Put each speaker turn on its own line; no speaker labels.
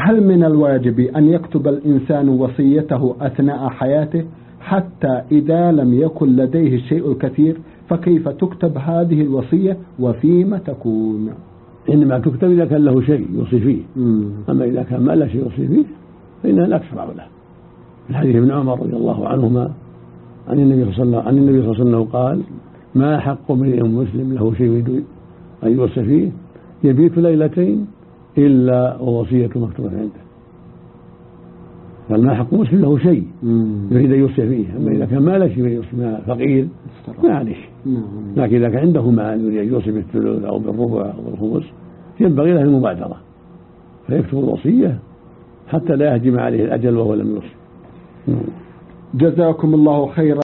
هل من الواجب أن يكتب الإنسان وصيته أثناء حياته حتى إذا لم يكن لديه الشيء الكثير؟ فكيف تكتب هذه الوصية وفيما تكون؟
إنما تكتب إذا كان له شيء يوصي فيه. أما إذا كان ما له شيء يوصي فيه فإنها لا تشرع له. في حديث ابن عمر رضي الله عنهما عن النبي صلى الله عليه وسلم قال: ما حق امرئ مسلم له شيء يريد أن يوصي فيه يبيت ليلتين إلا ووصيته مكتوبة عنده. فما حق مسلم له شيء يريد أن يوصي فيه. أما إذا كان ما له شيء يوصي فقير ما عليه. لكن إذا كان عنده مال يريد أن يوصي بالثلث أو بالربع أو بالخمس ينبغي له المبادرة فيكتب الوصية حتى لا يهجم عليه الأجل وهو لم يوصي.
جزاكم الله خيرا.